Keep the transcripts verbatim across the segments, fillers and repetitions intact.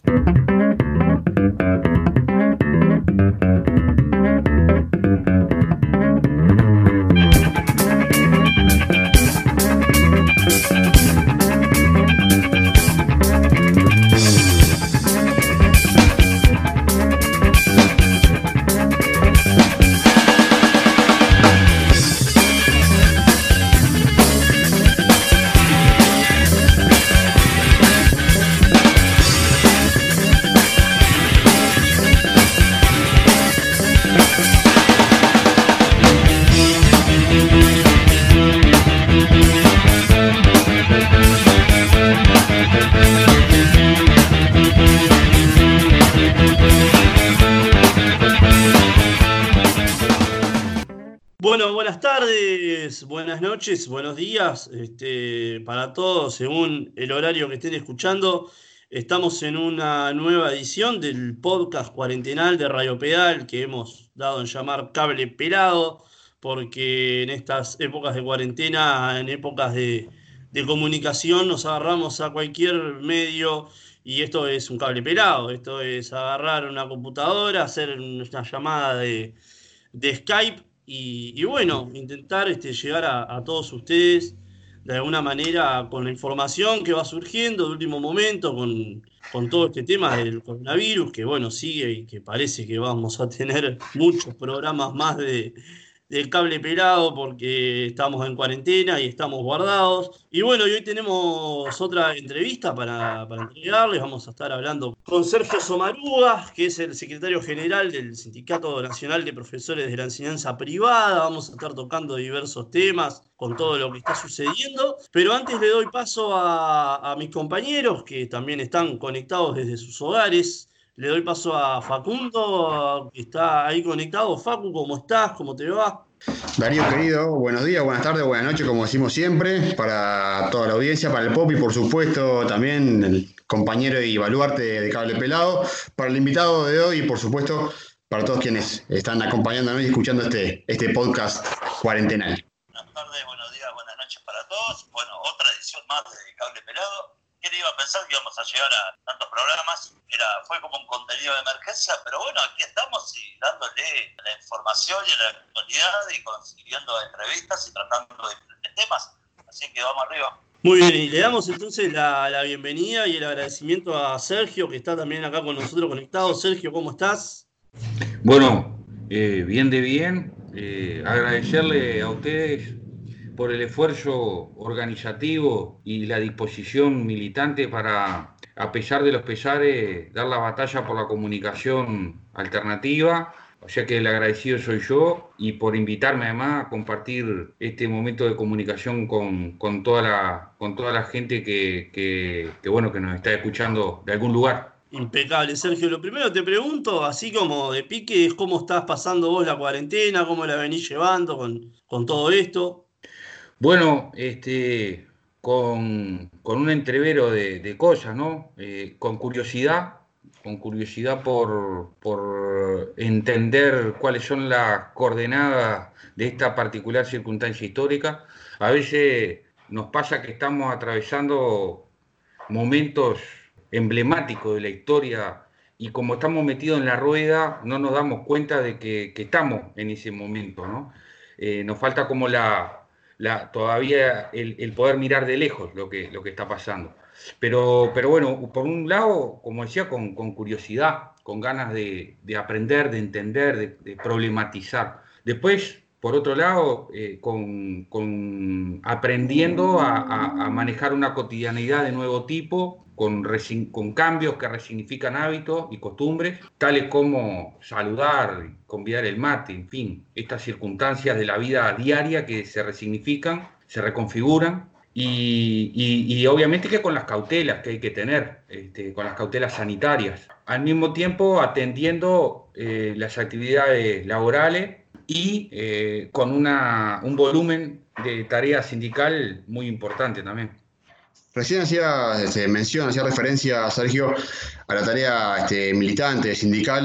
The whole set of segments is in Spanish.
Bueno, buenas tardes, buenas noches, buenos días este, para todos, según el horario que estén escuchando. Estamos en una nueva edición del podcast cuarentenal de Radio Pedal que hemos dado en llamar Cable Pelado, porque en estas épocas de cuarentena, en épocas de, de comunicación, nos agarramos a cualquier medio y esto es un cable pelado. Esto es agarrar una computadora, hacer una llamada de, de Skype. Y, y bueno, intentar este, llegar a, a todos ustedes de alguna manera con la información que va surgiendo de último momento, con, con todo este tema del coronavirus, que bueno, sigue y que parece que vamos a tener muchos programas más de, del cable pelado porque estamos en cuarentena y estamos guardados. Y bueno, y hoy tenemos otra entrevista para, para entregarles. Vamos a estar hablando con Sergio Somaruga, que es el secretario general del Sindicato Nacional de Profesores de la Enseñanza Privada. Vamos a estar tocando diversos temas con todo lo que está sucediendo. Pero antes le doy paso a, a mis compañeros que también están conectados desde sus hogares. Le doy paso a Facundo, que está ahí conectado. Facu, ¿cómo estás? ¿Cómo te va? Darío querido, buenos días, buenas tardes, buenas noches, como decimos siempre, para toda la audiencia, para el Popi, por supuesto, también el compañero y baluarte de Cable Pelado, para el invitado de hoy y, por supuesto, para todos quienes están acompañándonos y escuchando este, este podcast cuarentenal. Buenas tardes, buenos días, buenas noches para todos. Bueno, otra edición más de Cable Pelado. ¿Quién iba a pensar que íbamos a llegar a tantos programas? Era, fue como un contenido de emergencia, pero bueno, aquí estamos y dándole la información y la actualidad y consiguiendo entrevistas y tratando de diferentes temas. Así que vamos arriba. Muy bien, y le damos entonces la, la bienvenida y el agradecimiento a Sergio, que está también acá con nosotros conectado. Sergio, ¿cómo estás? Bueno, eh, bien de bien. Eh, agradecerle a ustedes por el esfuerzo organizativo y la disposición militante para, a pesar de los pesares, dar la batalla por la comunicación alternativa. O sea que el agradecido soy yo, y por invitarme además a compartir este momento de comunicación con, con, toda, la, con toda la gente que, que, que, bueno, que nos está escuchando de algún lugar. Impecable, Sergio. Lo primero te pregunto, así como de pique, es cómo estás pasando vos la cuarentena, cómo la venís llevando con, con todo esto. Bueno, este, con, con un entrevero de, de cosas, ¿no? Eh, con curiosidad, con curiosidad por, por entender cuáles son las coordenadas de esta particular circunstancia histórica. A veces nos pasa que estamos atravesando momentos emblemáticos de la historia y como estamos metidos en la rueda no nos damos cuenta de que, que estamos en ese momento, ¿no? Eh, nos falta como la... La, todavía el, el poder mirar de lejos lo que, lo que está pasando. Pero, pero bueno, por un lado, como decía, con, con curiosidad, con ganas de, de aprender, de entender, de, de problematizar. Después, por otro lado, eh, con, con aprendiendo a, a, a manejar una cotidianidad de nuevo tipo, con, con cambios que resignifican hábitos y costumbres, tales como saludar, convidar el mate, en fin, estas circunstancias de la vida diaria que se resignifican, se reconfiguran, y, y, y obviamente que con las cautelas que hay que tener, este, con las cautelas sanitarias, al mismo tiempo atendiendo eh, las actividades laborales y eh, con una, un volumen de tarea sindical muy importante también. Recién hacía este, mención, hacía referencia, Sergio, a la tarea este, militante, sindical,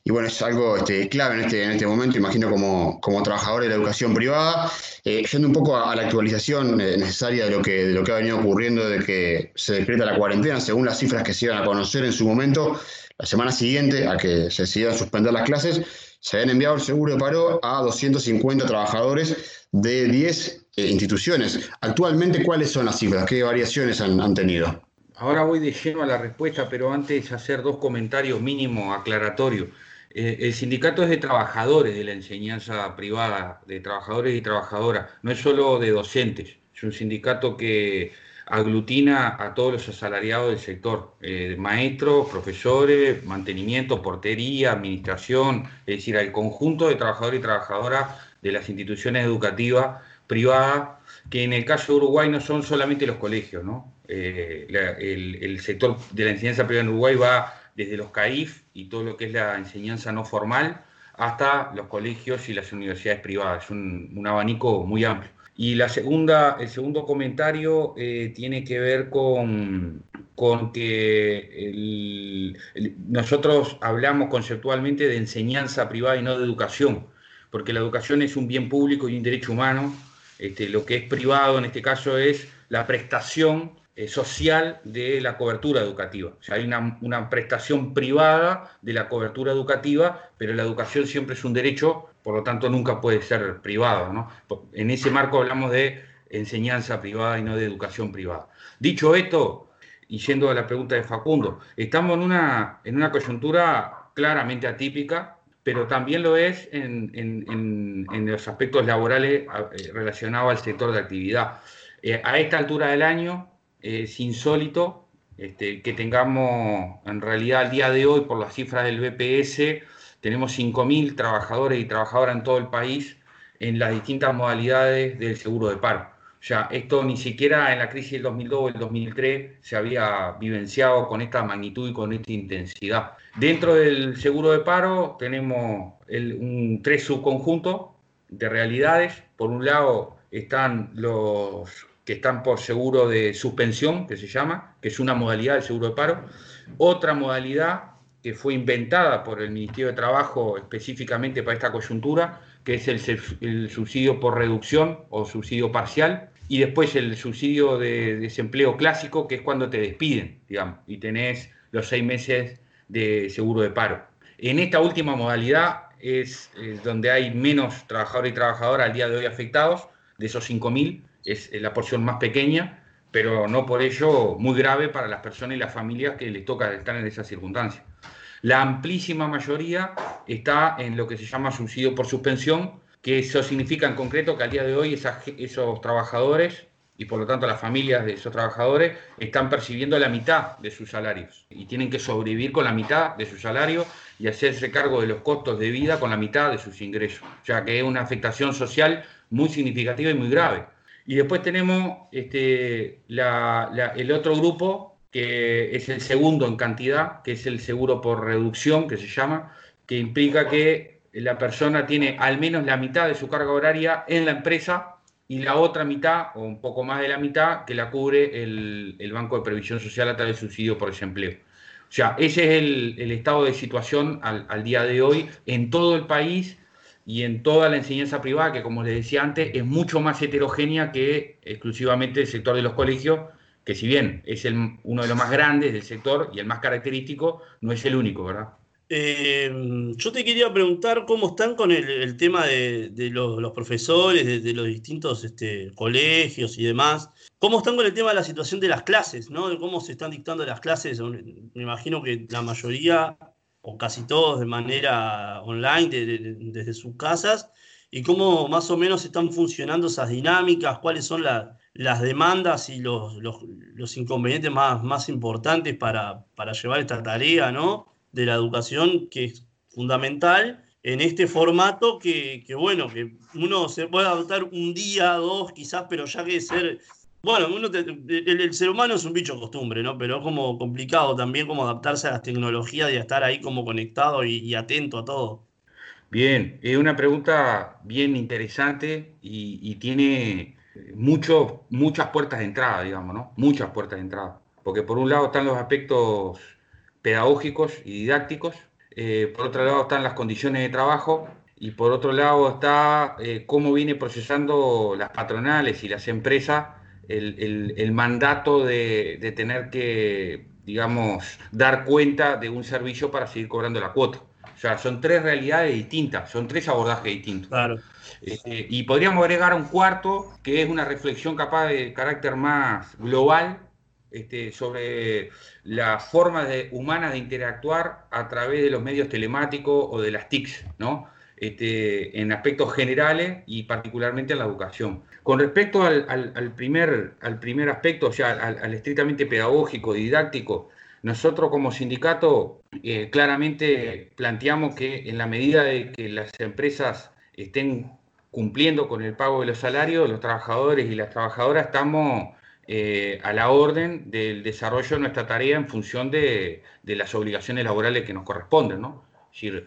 y bueno, es algo este, clave en este, en este momento, imagino como, como trabajador de la educación privada. Eh, yendo un poco a, a la actualización eh, necesaria de lo, que, de lo que ha venido ocurriendo de que se decreta la cuarentena, según las cifras que se iban a conocer en su momento, la semana siguiente a que se decidieran suspender las clases, se habían enviado el seguro de paro a doscientos cincuenta trabajadores de diez eh, instituciones. Actualmente, ¿cuáles son las cifras? ¿Qué variaciones han, han tenido? Ahora voy de lleno a la respuesta, pero antes hacer dos comentarios mínimos aclaratorios. Eh, el sindicato es de trabajadores de la enseñanza privada, de trabajadores y trabajadoras, no es solo de docentes, es un sindicato que aglutina a todos los asalariados del sector, eh, maestros, profesores, mantenimiento, portería, administración, es decir, al conjunto de trabajadores y trabajadoras de las instituciones educativas privadas, que en el caso de Uruguay no son solamente los colegios, ¿no? Eh, la, el, el sector de la enseñanza privada en Uruguay va desde los C A I F y todo lo que es la enseñanza no formal hasta los colegios y las universidades privadas. Es un, un abanico muy amplio. Y la segunda, el segundo comentario eh, tiene que ver con, con que el, el, nosotros hablamos conceptualmente de enseñanza privada y no de educación, porque la educación es un bien público y un derecho humano. Este, lo que es privado en este caso es la prestación eh, social de la cobertura educativa. O sea, hay una, una prestación privada de la cobertura educativa, pero la educación siempre es un derecho, por lo tanto nunca puede ser privada, ¿no? En ese marco hablamos de enseñanza privada y no de educación privada. Dicho esto, y yendo a la pregunta de Facundo, estamos en una, en una coyuntura claramente atípica, pero también lo es en, en, en, en los aspectos laborales eh, relacionados al sector de actividad. Eh, a esta altura del año eh, es insólito este, que tengamos, en realidad al día de hoy, por las cifras del B P S, tenemos cinco mil trabajadores y trabajadoras en todo el país en las distintas modalidades del seguro de paro. O sea, esto ni siquiera en la crisis del dos mil dos o el dos mil tres se había vivenciado con esta magnitud y con esta intensidad. Dentro del seguro de paro tenemos el, un, tres subconjuntos de realidades. Por un lado están los que están por seguro de suspensión, que se llama, que es una modalidad del seguro de paro. Otra modalidad que fue inventada por el Ministerio de Trabajo específicamente para esta coyuntura, que es el, el subsidio por reducción o subsidio parcial. Y después el subsidio de desempleo clásico, que es cuando te despiden, digamos, y tenés los seis meses de seguro de paro. En esta última modalidad es, es donde hay menos trabajadores y trabajadoras al día de hoy afectados. De esos cinco mil es la porción más pequeña, pero no por ello muy grave para las personas y las familias que les toca estar en esas circunstancias. La amplísima mayoría está en lo que se llama subsidio por suspensión, que eso significa en concreto que al día de hoy esas, esos trabajadores y por lo tanto las familias de esos trabajadores están percibiendo la mitad de sus salarios y tienen que sobrevivir con la mitad de su salario y hacerse cargo de los costos de vida con la mitad de sus ingresos. O sea que es una afectación social muy significativa y muy grave. Y después tenemos este, la, la, el otro grupo, que es el segundo en cantidad, que es el seguro por reducción, que se llama, que implica que la persona tiene al menos la mitad de su carga horaria en la empresa y la otra mitad, o un poco más de la mitad, que la cubre el, el Banco de Previsión Social a través del subsidio por desempleo. O sea, ese es el, el estado de situación al, al día de hoy en todo el país y en toda la enseñanza privada, que como les decía antes, es mucho más heterogénea que exclusivamente el sector de los colegios, que si bien es el, uno de los más grandes del sector y el más característico, no es el único, ¿verdad? Eh, yo te quería preguntar cómo están con el, el tema de, de los, los profesores, de, de los distintos este, colegios y demás. ¿Cómo están con el tema de la situación de las clases, ¿no? De cómo se están dictando las clases. Me imagino que la mayoría, o casi todos, de manera online, de, de, desde sus casas. Y cómo más o menos están funcionando esas dinámicas, cuáles son la, las demandas y los, los, los inconvenientes más, más importantes para, para llevar esta tarea, ¿no? De la educación, que es fundamental en este formato que, que, bueno, que uno se puede adaptar un día, dos, quizás, pero ya que ser, bueno, uno te, el, el ser humano es un bicho costumbre, ¿no? Pero es como complicado también como adaptarse a las tecnologías y a estar ahí como conectado y, y atento a todo. Bien, es una pregunta bien interesante y, y tiene mucho, muchas puertas de entrada, digamos, ¿no? Muchas puertas de entrada. Porque por un lado están los aspectos pedagógicos y didácticos, eh, por otro lado están las condiciones de trabajo y por otro lado está eh, cómo viene procesando las patronales y las empresas el, el, el mandato de, de tener que, digamos, dar cuenta de un servicio para seguir cobrando la cuota. O sea, son tres realidades distintas, son tres abordajes distintos. Claro. Eh, y podríamos agregar un cuarto, que es una reflexión capaz de carácter más global, este, sobre las formas de, humanas de interactuar a través de los medios telemáticos o de las T I Cs, ¿no? Este, en aspectos generales y particularmente en la educación. Con respecto al, al, al, primer, al primer aspecto, o sea, al, al estrictamente pedagógico, didáctico, nosotros como sindicato eh, claramente planteamos que en la medida de que las empresas estén cumpliendo con el pago de los salarios, los trabajadores y las trabajadoras estamos eh, a la orden del desarrollo de nuestra tarea en función de, de las obligaciones laborales que nos corresponden, ¿no? Es decir,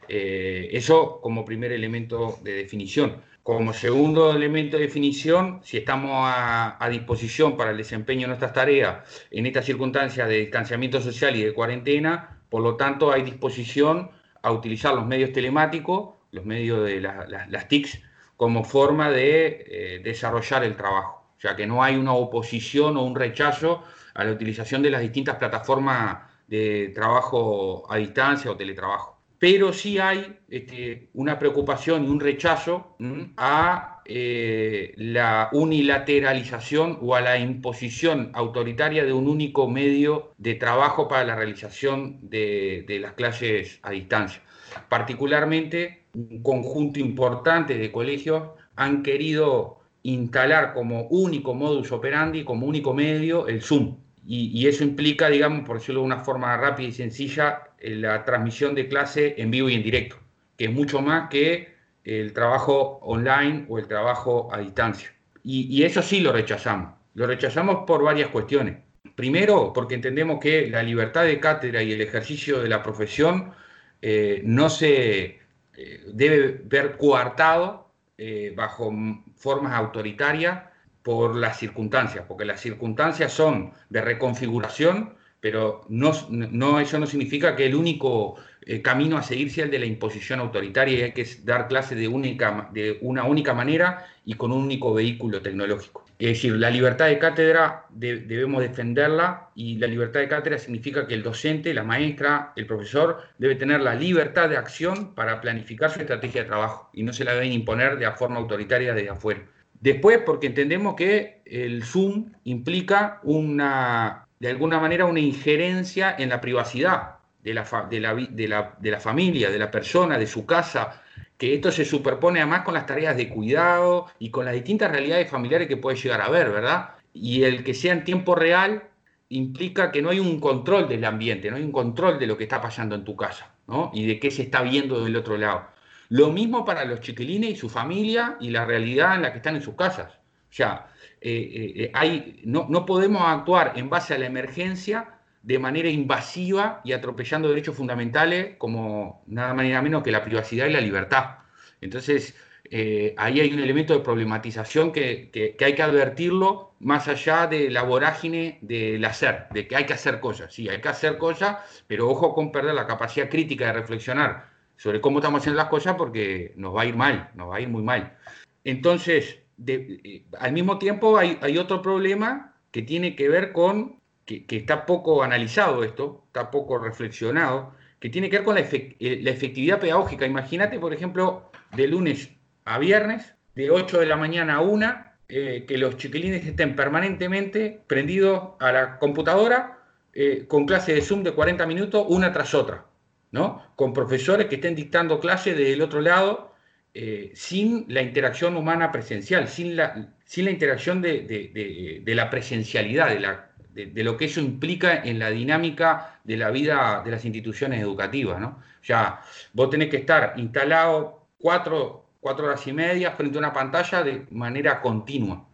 eh, eso como primer elemento de definición. Como segundo elemento de definición, si estamos a, a disposición para el desempeño de nuestras tareas en estas circunstancias de distanciamiento social y de cuarentena, por lo tanto hay disposición a utilizar los medios telemáticos, los medios de la, la, las T I Cs, como forma de eh, desarrollar el trabajo. O sea, que no hay una oposición o un rechazo a la utilización de las distintas plataformas de trabajo a distancia o teletrabajo. Pero sí hay este, una preocupación y un rechazo ¿m? a eh, la unilateralización o a la imposición autoritaria de un único medio de trabajo para la realización de, de las clases a distancia. Particularmente, un conjunto importante de colegios han querido instalar como único modus operandi, como único medio, el Zoom. Y, y eso implica, digamos, por decirlo de una forma rápida y sencilla, la transmisión de clase en vivo y en directo, que es mucho más que el trabajo online o el trabajo a distancia. Y, y eso sí lo rechazamos. Lo rechazamos por varias cuestiones. Primero, porque entendemos que la libertad de cátedra y el ejercicio de la profesión eh, no se eh, debe ver coartado eh, bajo formas autoritarias por las circunstancias, porque las circunstancias son de reconfiguración, pero no, no, eso no significa que el único eh, camino a seguir sea el de la imposición autoritaria y hay que dar clases de, única, de una única manera y con un único vehículo tecnológico. Es decir, la libertad de cátedra de, debemos defenderla y la libertad de cátedra significa que el docente, la maestra, el profesor debe tener la libertad de acción para planificar su estrategia de trabajo y no se la deben imponer de forma autoritaria desde afuera. Después, porque entendemos que el Zoom implica una, de alguna manera, una injerencia en la privacidad de la, de la, de la, de la familia, de la persona, de su casa, que esto se superpone además con las tareas de cuidado y con las distintas realidades familiares que puede llegar a haber, ¿verdad? Y el que sea en tiempo real implica que no hay un control del ambiente, no hay un control de lo que está pasando en tu casa, ¿no? Y de qué se está viendo del otro lado. Lo mismo para los chiquilines y su familia y la realidad en la que están en sus casas. O sea, eh, eh, hay, no, no podemos actuar en base a la emergencia de manera invasiva y atropellando derechos fundamentales como nada más ni nada menos que la privacidad y la libertad. Entonces, eh, ahí hay un elemento de problematización que, que, que hay que advertirlo más allá de la vorágine del hacer, de que hay que hacer cosas. Sí, hay que hacer cosas, pero ojo con perder la capacidad crítica de reflexionar sobre cómo estamos haciendo las cosas porque nos va a ir mal, nos va a ir muy mal. Entonces, de, eh, al mismo tiempo hay, hay otro problema que tiene que ver con, que, que está poco analizado esto, está poco reflexionado, que tiene que ver con la, efect, eh, la efectividad pedagógica. Imagínate, por ejemplo, de lunes a viernes, de ocho de la mañana a una, eh, que los chiquilines estén permanentemente prendidos a la computadora eh, con clases de Zoom de cuarenta minutos, una tras otra, ¿no? Con profesores que estén dictando clases desde el otro lado, eh, sin la interacción humana presencial, sin la, sin la interacción de, de, de, de la presencialidad, de, la, de, de lo que eso implica en la dinámica de la vida de las instituciones educativas, ¿no? O sea, vos tenés que estar instalado cuatro, cuatro horas y media frente a una pantalla de manera continua.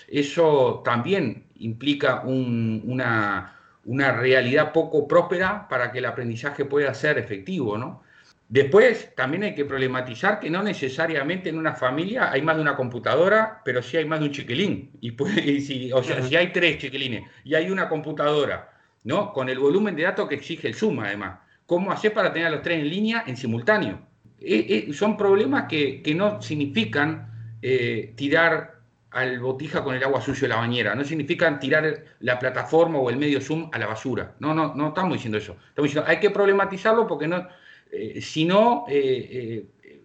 Eso también implica un, una... una realidad poco próspera para que el aprendizaje pueda ser efectivo, ¿no? Después, también hay que problematizar que no necesariamente en una familia hay más de una computadora, pero sí hay más de un chiquilín. Y, puede, y si, o sea, si hay tres chiquilines y hay una computadora, ¿no? Con el volumen de datos que exige el Zoom, además, cómo hacer para tener a los tres en línea en simultáneo. Eh, eh, son problemas que, que no significan eh, tirar al botija con el agua sucia de la bañera, no significan tirar la plataforma o el medio Zoom a la basura. No, no, no estamos diciendo eso. Estamos diciendo hay que problematizarlo porque no, eh, si no eh, eh,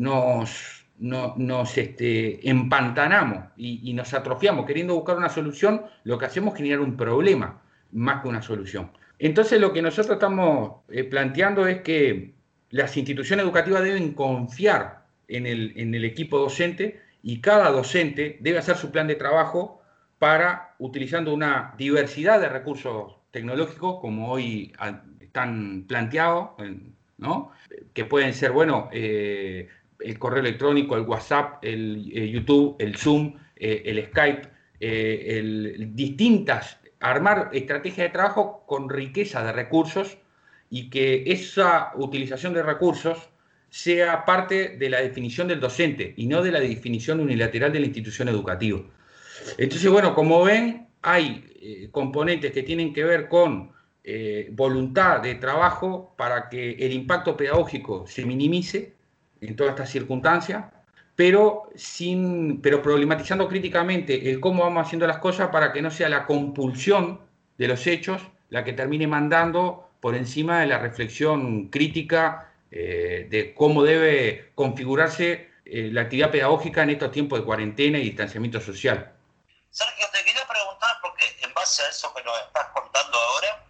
nos, no, nos este, empantanamos y, y nos atrofiamos queriendo buscar una solución. Lo que hacemos es generar un problema más que una solución. Entonces lo que nosotros estamos eh, planteando es que las instituciones educativas deben confiar en el, en el equipo docente y cada docente debe hacer su plan de trabajo para, utilizando una diversidad de recursos tecnológicos, como hoy están planteados, ¿no? Que pueden ser, bueno, eh, el correo electrónico, el WhatsApp, el eh, YouTube, el Zoom, eh, el Skype, eh, el, distintas, armar estrategias de trabajo con riqueza de recursos y que esa utilización de recursos sea parte de la definición del docente y no de la definición unilateral de la institución educativa. Entonces, bueno, como ven, hay eh, componentes que tienen que ver con eh, voluntad de trabajo para que el impacto pedagógico se minimice en todas estas circunstancias, pero, sin, pero problematizando críticamente el cómo vamos haciendo las cosas para que no sea la compulsión de los hechos la que termine mandando por encima de la reflexión crítica Eh, de cómo debe configurarse eh, la actividad pedagógica en estos tiempos de cuarentena y distanciamiento social. Sergio, te quería preguntar, porque en base a eso que nos estás contando ahora,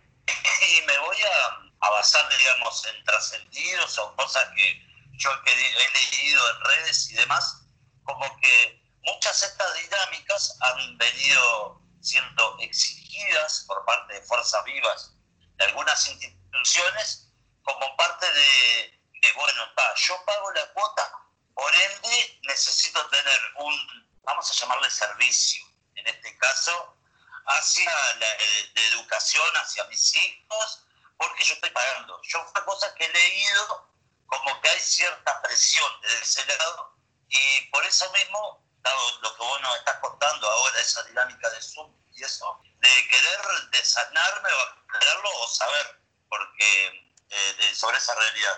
y me voy a, a basar, digamos, en trascendidos o cosas que yo he, he leído en redes y demás, como que muchas de estas dinámicas han venido siendo exigidas por parte de fuerzas vivas de algunas instituciones como parte de, de bueno, está, yo pago la cuota, por ende necesito tener un, vamos a llamarle servicio, en este caso, hacia la de educación, hacia mis hijos, porque yo estoy pagando. Yo fue cosas que he leído, como que hay cierta presión desde ese lado, y por eso mismo, dado lo que vos nos estás contando ahora, esa dinámica de Zoom y eso, de querer desanarme o aclararlo o saber, porque... Eh, de, sobre esa realidad.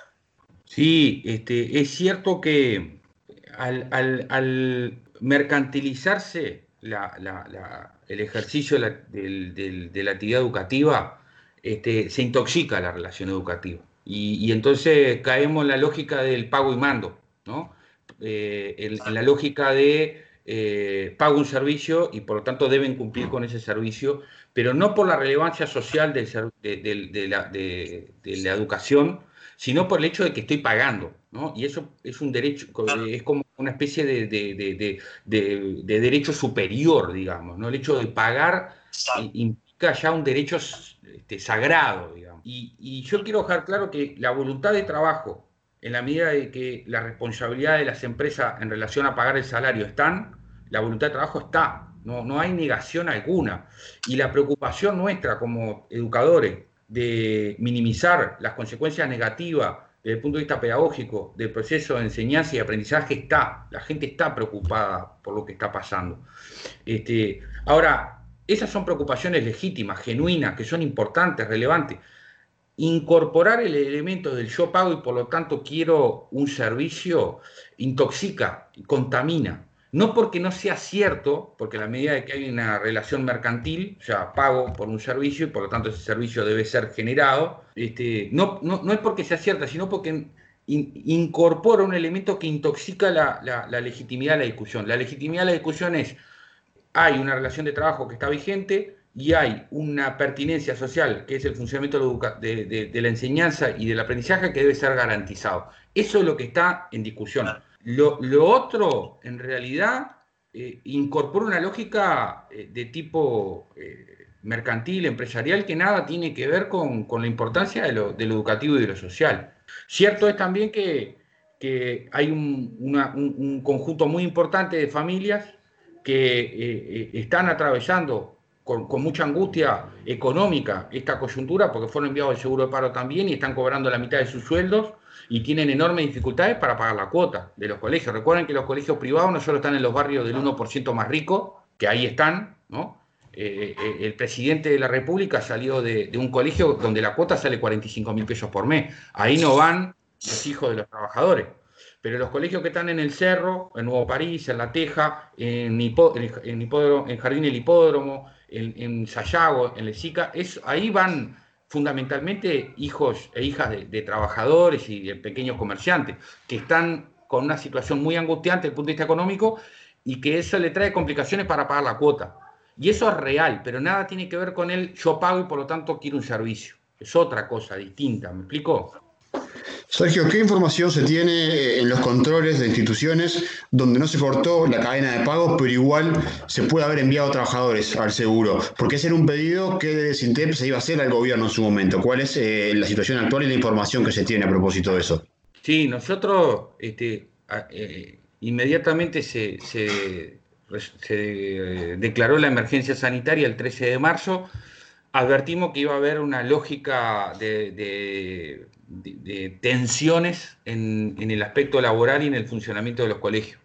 Sí, este, es cierto que al, al, al mercantilizarse la, la, la, el ejercicio de la, del, del, de la actividad educativa, este, se intoxica la relación educativa. Y, y entonces caemos en la lógica del pago y mando, ¿no? Eh, en, en la lógica de eh, pago un servicio y por lo tanto deben cumplir con ese servicio, pero no por la relevancia social de, de, de, de, la, de, de la educación, sino por el hecho de que estoy pagando, ¿no? Y eso es un derecho, es como una especie de, de, de, de, de, de derecho superior, digamos, ¿no? El hecho de pagar implica ya un derecho este, sagrado, digamos. Y, y yo quiero dejar claro que la voluntad de trabajo, en la medida de que la responsabilidad de las empresas en relación a pagar el salario están, la voluntad de trabajo está. No, no hay negación alguna. Y la preocupación nuestra como educadores de minimizar las consecuencias negativas desde el punto de vista pedagógico del proceso de enseñanza y aprendizaje está. La gente está preocupada por lo que está pasando. Este, ahora, esas son preocupaciones legítimas, genuinas, que son importantes, relevantes. Incorporar el elemento del yo pago y por lo tanto quiero un servicio intoxica, contamina. No porque no sea cierto, porque a la medida de que hay una relación mercantil, o sea, pago por un servicio y por lo tanto ese servicio debe ser generado, este, no, no, no es porque sea cierta, sino porque in, incorpora un elemento que intoxica la, la, la legitimidad de la discusión. La legitimidad de la discusión es, hay una relación de trabajo que está vigente y hay una pertinencia social, que es el funcionamiento de, de, de la enseñanza y del aprendizaje, que debe ser garantizado. Eso es lo que está en discusión. Lo, lo otro, en realidad, eh, incorpora una lógica eh, de tipo eh, mercantil, empresarial, que nada tiene que ver con, con la importancia de lo, de lo educativo y de lo social. Cierto es también que, que hay un, una, un, un conjunto muy importante de familias que eh, están atravesando con, con mucha angustia económica esta coyuntura, porque fueron enviados al seguro de paro también y están cobrando la mitad de sus sueldos y tienen enormes dificultades para pagar la cuota de los colegios. Recuerden que los colegios privados no solo están en los barrios del uno por ciento más rico, que ahí están, ¿no? Eh, eh, el presidente de la República salió de, de un colegio donde la cuota sale cuarenta y cinco mil pesos por mes. Ahí no van los hijos de los trabajadores. Pero los colegios que están en el Cerro, en Nuevo París, en La Teja, en, Hipo, en, en, hipódromo, en Jardín el Hipódromo, en, en Sayago, en Lezica, es, ahí van fundamentalmente hijos e hijas de, de trabajadores y de pequeños comerciantes que están con una situación muy angustiante desde el punto de vista económico y que eso le trae complicaciones para pagar la cuota. Y eso es real, pero nada tiene que ver con el yo pago y por lo tanto quiero un servicio. Es otra cosa distinta, ¿me explico? Sergio, ¿qué información se tiene en los controles de instituciones donde no se cortó la cadena de pagos, pero igual se puede haber enviado trabajadores al seguro? Porque ese era un pedido que de Sintep se iba a hacer al gobierno en su momento. ¿Cuál es eh, la situación actual y la información que se tiene a propósito de eso? Sí, nosotros este, eh, inmediatamente se, se, se declaró la emergencia sanitaria el trece de marzo. Advertimos que iba a haber una lógica de, de, de, de tensiones en, en el aspecto laboral y en el funcionamiento de los colegios.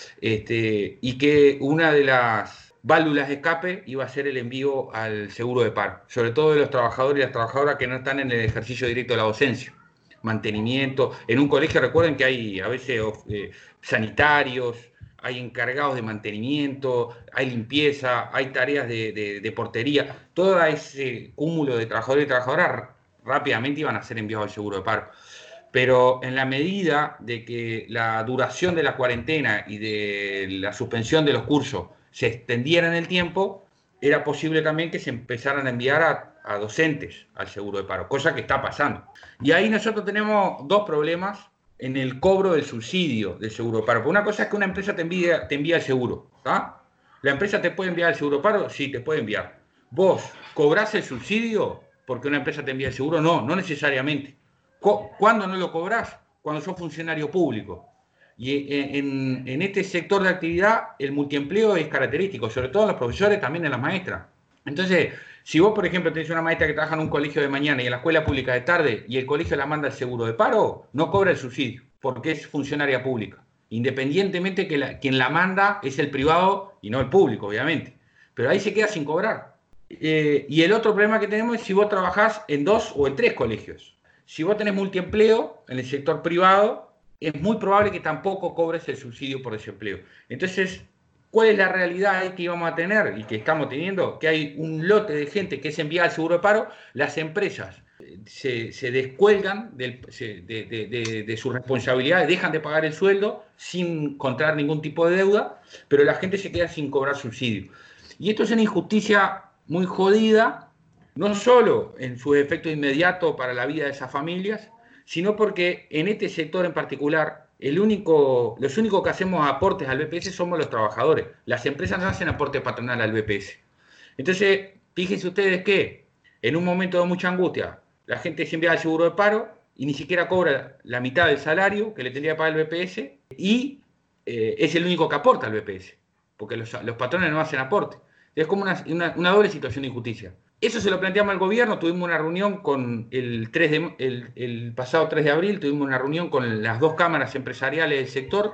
Este, y que una de las válvulas de escape iba a ser el envío al seguro de paro, sobre todo de los trabajadores y las trabajadoras que no están en el ejercicio directo de la docencia. Mantenimiento. En un colegio recuerden que hay a veces eh, sanitarios, hay encargados de mantenimiento, hay limpieza, hay tareas de, de, de portería. Todo ese cúmulo de trabajadores y trabajadoras rápidamente iban a ser enviados al seguro de paro. Pero en la medida de que la duración de la cuarentena y de la suspensión de los cursos se extendiera en el tiempo, era posible también que se empezaran a enviar a, a docentes al seguro de paro, cosa que está pasando. Y ahí nosotros tenemos dos problemas en el cobro del subsidio del seguro de paro. Porque una cosa es que una empresa te envía, te envía el seguro, ¿tá? ¿La empresa te puede enviar el seguro de paro? Sí, te puede enviar. ¿Vos cobrás el subsidio porque una empresa te envía el seguro? No, no necesariamente. ¿Cuándo no lo cobrás? Cuando sos funcionario público. Y en, en este sector de actividad el multiempleo es característico, sobre todo en los profesores, también en las maestras. Entonces, si vos, por ejemplo, tenés una maestra que trabaja en un colegio de mañana y en la escuela pública de tarde y el colegio la manda al seguro de paro, no cobra el subsidio, porque es funcionaria pública. Independientemente que la, quien la manda es el privado y no el público, obviamente. Pero ahí se queda sin cobrar. Eh, y el otro problema que tenemos es si vos trabajás en dos o en tres colegios. Si vos tenés multiempleo en el sector privado, es muy probable que tampoco cobres el subsidio por desempleo. Entonces, ¿cuál es la realidad que íbamos a tener y que estamos teniendo? Que hay un lote de gente que es enviada al seguro de paro, las empresas se, se descuelgan del, se, de, de, de, de sus responsabilidades, dejan de pagar el sueldo sin contraer ningún tipo de deuda, pero la gente se queda sin cobrar subsidio. Y esto es una injusticia muy jodida, no solo en su efecto inmediato para la vida de esas familias, sino porque en este sector en particular, el único, los únicos que hacemos aportes al B P S somos los trabajadores. Las empresas no hacen aporte patronal al B P S. Entonces, fíjense ustedes que en un momento de mucha angustia, la gente se envía al seguro de paro y ni siquiera cobra la mitad del salario que le tendría que pagar el B P S y eh, es el único que aporta al B P S, porque los, los patrones no hacen aporte. Es como una, una, una doble situación de injusticia. Eso se lo planteamos al gobierno, tuvimos una reunión con el, tres de, el, el pasado tres de abril, tuvimos una reunión con las dos cámaras empresariales del sector,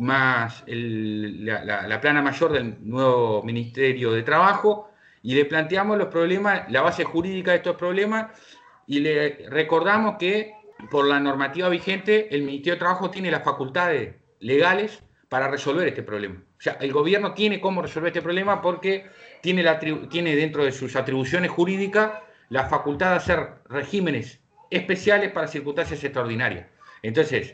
más el, la, la, la plana mayor del nuevo Ministerio de Trabajo, y le planteamos los problemas, la base jurídica de estos problemas, y le recordamos que por la normativa vigente el Ministerio de Trabajo tiene las facultades legales para resolver este problema. O sea, el gobierno tiene cómo resolver este problema porque tiene, la, tiene dentro de sus atribuciones jurídicas la facultad de hacer regímenes especiales para circunstancias extraordinarias. Entonces,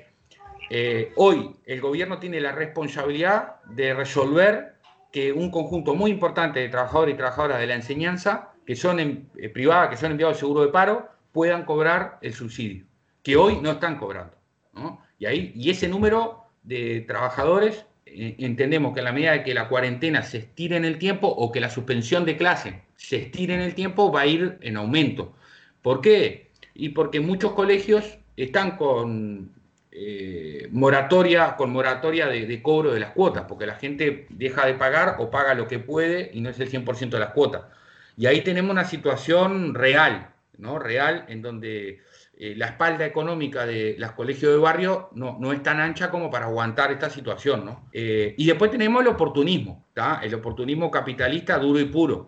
eh, hoy el gobierno tiene la responsabilidad de resolver que un conjunto muy importante de trabajadores y trabajadoras de la enseñanza, que son en, eh, privadas, que son enviados al seguro de paro, puedan cobrar el subsidio, que hoy no están cobrando, ¿no? Y, ahí, y ese número de trabajadores, eh, entendemos que a la medida de que la cuarentena se estire en el tiempo o que la suspensión de clase se estire en el tiempo, va a ir en aumento. ¿Por qué? Y porque muchos colegios están con eh, moratoria, con moratoria de, de cobro de las cuotas, porque la gente deja de pagar o paga lo que puede y no es el cien por ciento de las cuotas. Y ahí tenemos una situación real, ¿no? Real, en donde eh, la espalda económica de los colegios de barrio no, no es tan ancha como para aguantar esta situación, ¿no? Eh, y después tenemos el oportunismo, ¿tá? El oportunismo capitalista duro y puro,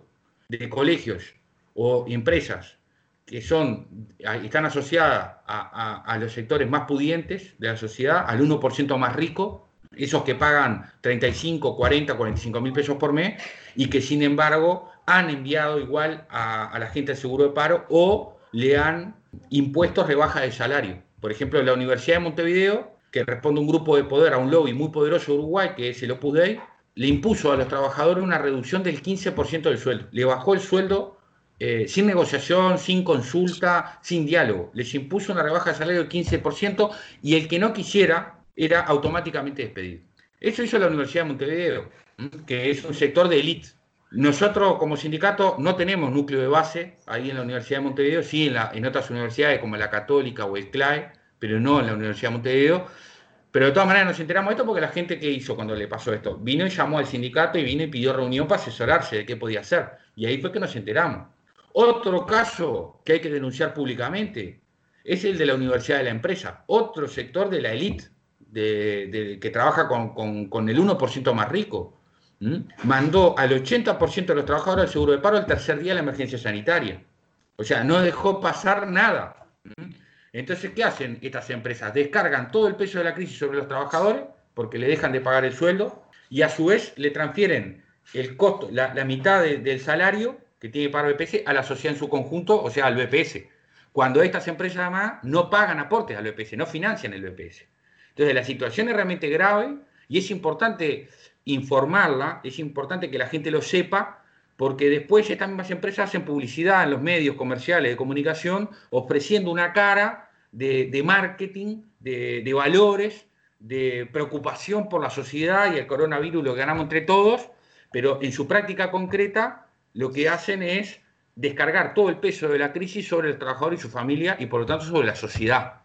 de colegios o empresas que son, están asociadas a, a, a los sectores más pudientes de la sociedad, al uno por ciento más rico, esos que pagan treinta y cinco, cuarenta, cuarenta y cinco mil pesos por mes, y que sin embargo han enviado igual a, a la gente al seguro de paro o le han impuesto rebajas de salario. Por ejemplo, la Universidad de Montevideo, que responde a un grupo de poder, a un lobby muy poderoso de Uruguay, que es el Opus Dei, le impuso a los trabajadores una reducción del quince por ciento del sueldo. Le bajó el sueldo eh, sin negociación, sin consulta, sin diálogo. Les impuso una rebaja de salario del quince por ciento y el que no quisiera era automáticamente despedido. Eso hizo la Universidad de Montevideo, que es un sector de élite. Nosotros como sindicato no tenemos núcleo de base ahí en la Universidad de Montevideo, sí en, la, en otras universidades como la Católica o el C L A E, pero no en la Universidad de Montevideo. Pero de todas maneras nos enteramos de esto porque la gente que hizo cuando le pasó esto, vino y llamó al sindicato y vino y pidió reunión para asesorarse de qué podía hacer. Y ahí fue que nos enteramos. Otro caso que hay que denunciar públicamente es el de la Universidad de la Empresa, otro sector de la élite de, de, que trabaja con, con, con el uno por ciento más rico. ¿Mm? Mandó al ochenta por ciento de los trabajadores del seguro de paro el tercer día de la emergencia sanitaria. O sea, no dejó pasar nada. ¿Mm? Entonces, ¿qué hacen estas empresas? Descargan todo el peso de la crisis sobre los trabajadores porque le dejan de pagar el sueldo y a su vez le transfieren el costo, la, la mitad de, del salario que tiene que pagar el B P S a la sociedad en su conjunto, o sea, al B P S. Cuando estas empresas además no pagan aportes al B P S, no financian el B P S. Entonces, la situación es realmente grave y es importante informarla, es importante que la gente lo sepa, porque después estas mismas empresas hacen publicidad en los medios comerciales de comunicación ofreciendo una cara de, de marketing, de, de valores, de preocupación por la sociedad y el coronavirus lo ganamos entre todos, pero en su práctica concreta lo que hacen es descargar todo el peso de la crisis sobre el trabajador y su familia y por lo tanto sobre la sociedad.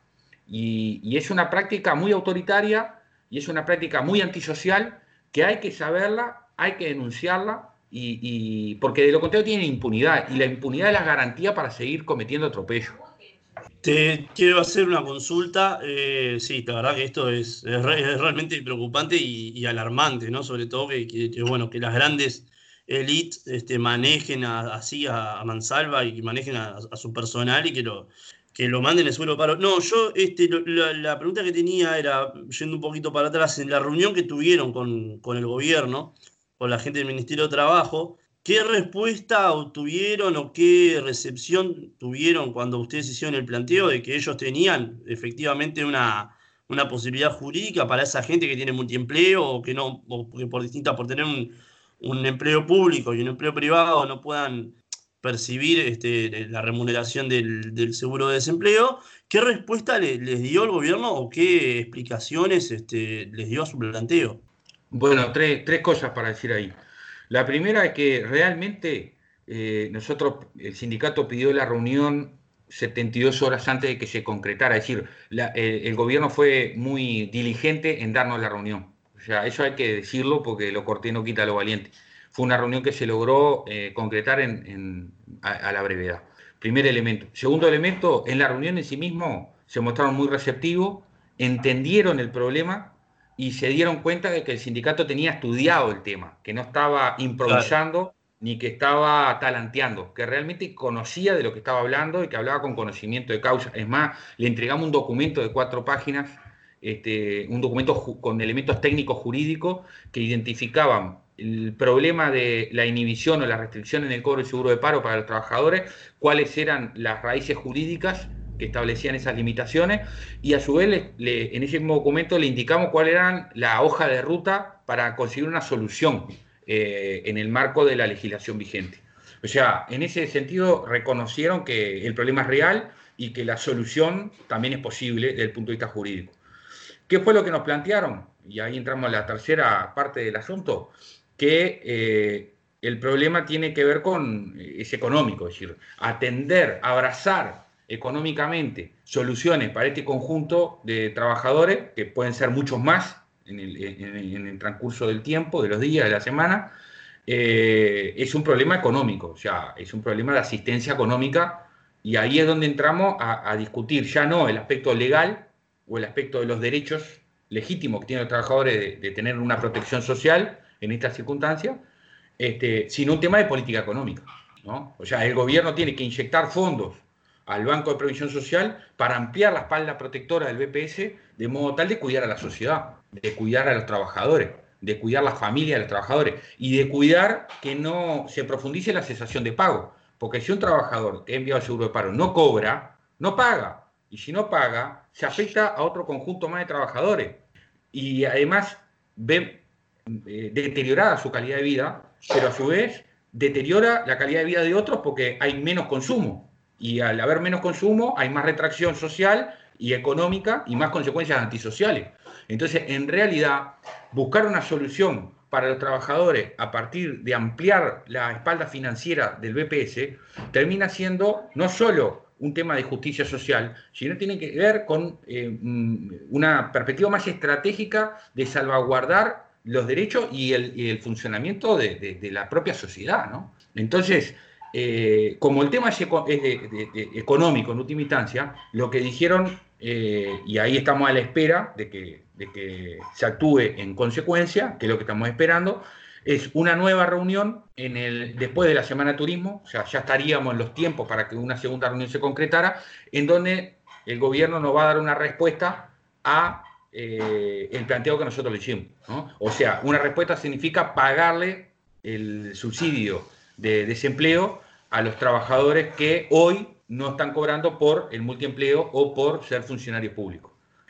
Y, y es una práctica muy autoritaria y es una práctica muy antisocial que hay que saberla, hay que denunciarla, y, y porque de lo contrario tienen impunidad, y la impunidad es la garantía para seguir cometiendo atropello. Te quiero hacer una consulta. Eh, sí, la verdad que esto es, es, re, es realmente preocupante y, y alarmante, ¿no? Sobre todo que, que, que, bueno, que las grandes élites este, manejen a, así a, a mansalva y que manejen a, a su personal y que lo, que lo manden al seguro de paro. No, yo este, lo, la, la pregunta que tenía era, yendo un poquito para atrás, en la reunión que tuvieron con, con el gobierno, con la gente del Ministerio de Trabajo, ¿qué respuesta obtuvieron o qué recepción tuvieron cuando ustedes hicieron el planteo de que ellos tenían efectivamente una, una posibilidad jurídica para esa gente que tiene multiempleo o que no, o que por distintas, por tener un, un empleo público y un empleo privado no puedan percibir este, la remuneración del, del seguro de desempleo? ¿Qué respuesta le, les dio el gobierno o qué explicaciones este, les dio a su planteo? Bueno, tres, tres cosas para decir ahí. La primera es que realmente eh, nosotros, el sindicato pidió la reunión setenta y dos horas antes de que se concretara, es decir, la, el, el gobierno fue muy diligente en darnos la reunión. O sea, eso hay que decirlo porque lo cortés no quita lo valiente. Fue una reunión que se logró eh, concretar en, en, a, a la brevedad. Primer elemento. Segundo elemento, en la reunión en sí mismo se mostraron muy receptivos, entendieron el problema y se dieron cuenta de que el sindicato tenía estudiado el tema, que no estaba improvisando, claro, ni que estaba talanteando, que realmente conocía de lo que estaba hablando y que hablaba con conocimiento de causa. Es más, le entregamos un documento de cuatro páginas, este, un documento con elementos técnicos jurídicos que identificaban el problema de la inhibición o la restricción en el cobro del seguro de paro para los trabajadores, cuáles eran las raíces jurídicas que establecían esas limitaciones, y a su vez le, le, en ese mismo documento le indicamos cuál era la hoja de ruta para conseguir una solución eh, en el marco de la legislación vigente. O sea, en ese sentido reconocieron que el problema es real y que la solución también es posible desde el punto de vista jurídico. ¿Qué fue lo que nos plantearon? Y ahí entramos a la tercera parte del asunto, que eh, el problema tiene que ver con, es económico, es decir, atender, abrazar económicamente soluciones para este conjunto de trabajadores, que pueden ser muchos más en el, en el, en el transcurso del tiempo, de los días, de la semana, eh, es un problema económico, o sea, es un problema de asistencia económica, y ahí es donde entramos a, a discutir ya no el aspecto legal o el aspecto de los derechos legítimos que tienen los trabajadores de, de tener una protección social en estas circunstancias, este, sino un tema de política económica. ¿no? O sea, el gobierno tiene que inyectar fondos al Banco de Previsión Social para ampliar la espalda protectora del B P S de modo tal de cuidar a la sociedad, de cuidar a los trabajadores, de cuidar la familia de los trabajadores y de cuidar que no se profundice la cesación de pago. Porque si un trabajador que ha enviado el seguro de paro no cobra, no paga. Y si no paga, se afecta a otro conjunto más de trabajadores. Y además ve eh, deteriorada su calidad de vida, pero a su vez deteriora la calidad de vida de otros porque hay menos consumo. Y al haber menos consumo hay más retracción social y económica y más consecuencias antisociales. Entonces, en realidad, buscar una solución para los trabajadores a partir de ampliar la espalda financiera del B P S termina siendo no solo un tema de justicia social, sino tiene que ver con eh, una perspectiva más estratégica de salvaguardar los derechos y el, y el funcionamiento de, de, de la propia sociedad, ¿no? Entonces, eh, como el tema es, eco, es de, de, de económico en última instancia, lo que dijeron, eh, y ahí estamos a la espera de que, de que se actúe en consecuencia, que es lo que estamos esperando, es una nueva reunión en el, después de la Semana de Turismo, o sea, ya estaríamos en los tiempos para que una segunda reunión se concretara, en donde el gobierno nos va a dar una respuesta a eh, el planteo que nosotros le hicimos, ¿no? O sea, una respuesta significa pagarle el subsidio de desempleo a los trabajadores que hoy no están cobrando por el multiempleo o por ser funcionarios públicos.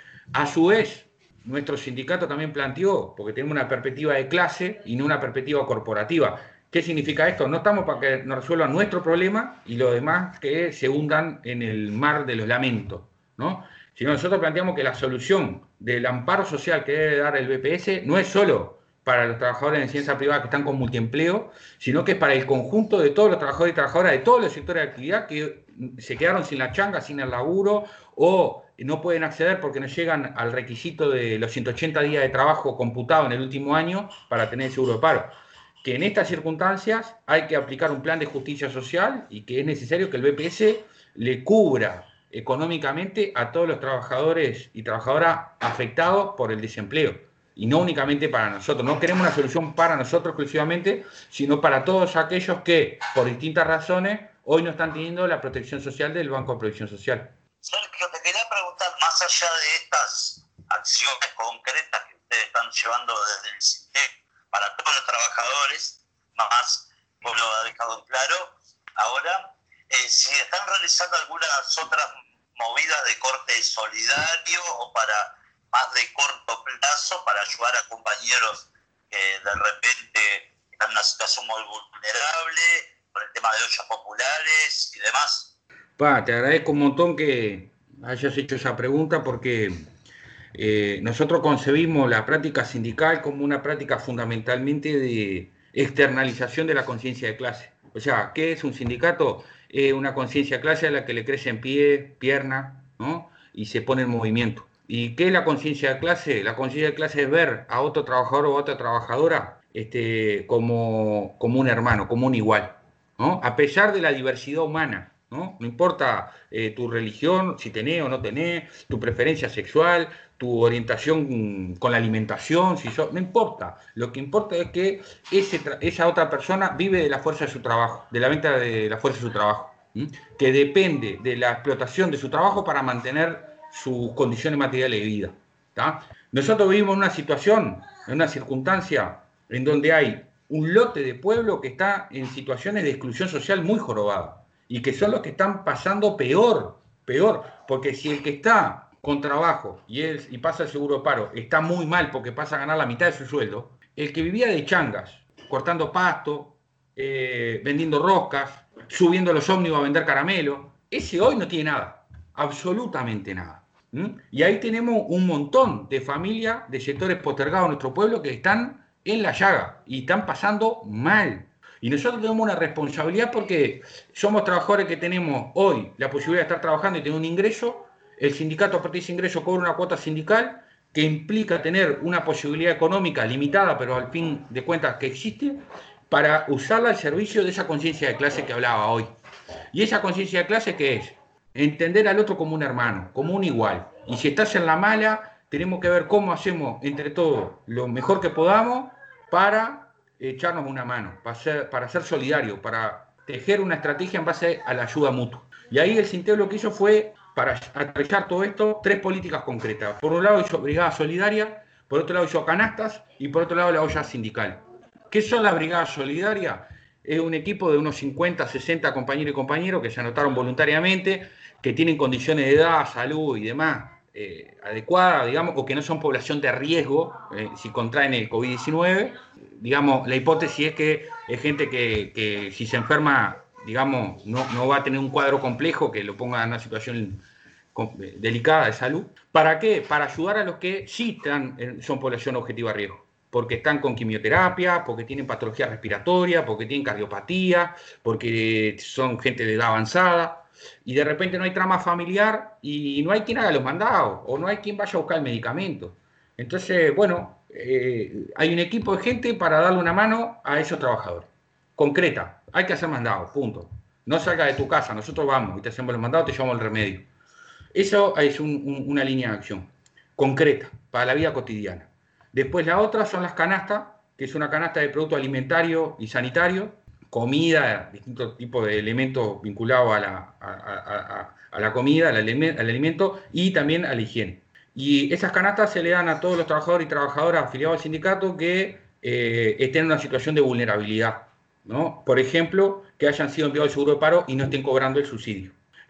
A su vez, nuestro sindicato también planteó, porque tenemos una perspectiva de clase y no una perspectiva corporativa. ¿Qué significa esto? No estamos para que nos resuelvan nuestro problema y los demás que se hundan en el mar de los lamentos, ¿no? Sino nosotros planteamos que la solución del amparo social que debe dar el B P S no es solo para los trabajadores de enseñanza privada que están con multiempleo, sino que es para el conjunto de todos los trabajadores y trabajadoras de todos los sectores de actividad que se quedaron sin la changa, sin el laburo, o no pueden acceder porque no llegan al requisito de los ciento ochenta días de trabajo computado en el último año para tener el seguro de paro. Que en estas circunstancias hay que aplicar un plan de justicia social y que es necesario que el B P S le cubra económicamente a todos los trabajadores y trabajadoras afectados por el desempleo. Y no únicamente para nosotros. No queremos una solución para nosotros exclusivamente, sino para todos aquellos que, por distintas razones, hoy no están teniendo la protección social del Banco de Previsión Social. Sergio, te quería preguntar, más allá de estas acciones concretas que ustedes están llevando desde el SINTEC para todos los trabajadores, más vos lo ha dejado en claro, ahora, eh, si están realizando algunas otras movidas de corte solidario o para más de corto plazo para ayudar a compañeros que de repente están en una situación muy vulnerable por el tema de ollas populares y demás. Pa, te agradezco un montón que hayas hecho esa pregunta porque eh, nosotros concebimos la práctica sindical como una práctica fundamentalmente de externalización de la conciencia de clase. O sea, ¿qué es un sindicato? Es eh, una conciencia de clase a la que le crecen pie, pierna, ¿no? Y se pone en movimiento. ¿Y qué es la conciencia de clase? La conciencia de clase es ver a otro trabajador o a otra trabajadora este, como, como un hermano, como un igual, ¿no? A pesar de la diversidad humana, ¿no? No importa eh, tu religión, si tenés o no tenés, tu preferencia sexual, tu orientación con la alimentación, si sos, no importa. Lo que importa es que ese, esa otra persona vive de la fuerza de su trabajo, de la venta de la fuerza de su trabajo, ¿sí? Que depende de la explotación de su trabajo para mantener sus condiciones materiales de vida, ¿tá? Nosotros vivimos en una situación, en una circunstancia en donde hay un lote de pueblo que está en situaciones de exclusión social muy jorobada y que son los que están pasando peor, peor, porque si el que está con trabajo y, es, y pasa el seguro de paro está muy mal porque pasa a ganar la mitad de su sueldo, el que vivía de changas, cortando pasto, eh, vendiendo roscas, subiendo los ómnibus a vender caramelo, ese hoy no tiene nada, absolutamente nada. ¿Mm? Y ahí tenemos un montón de familias de sectores postergados en nuestro pueblo que están en la llaga y están pasando mal. Y nosotros tenemos una responsabilidad porque somos trabajadores que tenemos hoy la posibilidad de estar trabajando y tener un ingreso. El sindicato a partir de ese ingreso cobra una cuota sindical que implica tener una posibilidad económica limitada, pero al fin de cuentas que existe, para usarla al servicio de esa conciencia de clase que hablaba hoy. ¿Y esa conciencia de clase qué es? Entender al otro como un hermano, como un igual. Y si estás en la mala, tenemos que ver cómo hacemos entre todos lo mejor que podamos para echarnos una mano, para ser, para ser solidarios, para tejer una estrategia en base a la ayuda mutua. Y ahí el Sinteo lo que hizo fue, para aterrizar todo esto, tres políticas concretas. Por un lado hizo Brigada Solidaria, por otro lado hizo canastas y por otro lado la olla sindical. ¿Qué son las Brigadas Solidarias? Es un equipo de unos cincuenta, sesenta compañeros y compañeros que se anotaron voluntariamente, que tienen condiciones de edad, salud y demás eh, adecuadas, digamos, o que no son población de riesgo eh, si contraen el COVID diecinueve. Digamos, la hipótesis es que es gente que, que si se enferma, digamos, no, no va a tener un cuadro complejo que lo ponga en una situación delicada de salud. ¿Para qué? Para ayudar a los que sí están, son población objetiva a riesgo. Porque están con quimioterapia, porque tienen patología respiratoria, porque tienen cardiopatía, porque son gente de edad avanzada, y de repente no hay trama familiar y no hay quien haga los mandados, o no hay quien vaya a buscar el medicamento. Entonces, bueno, eh, hay un equipo de gente para darle una mano a esos trabajadores. Concreta, hay que hacer mandados, punto. No salgas de tu casa, nosotros vamos y te hacemos los mandados, te llevamos el remedio. Eso es un, un, una línea de acción concreta para la vida cotidiana. Después la otra son las canastas, que es una canasta de productos alimentarios y sanitarios, comida, distintos tipos de elementos vinculados a la, a, a, a, a la comida, al, aliment, al alimento y también a la higiene. Y esas canastas se le dan a todos los trabajadores y trabajadoras afiliados al sindicato que eh, estén en una situación de vulnerabilidad, ¿no? Por ejemplo, que hayan sido enviados al seguro de paro y no estén cobrando el subsidio.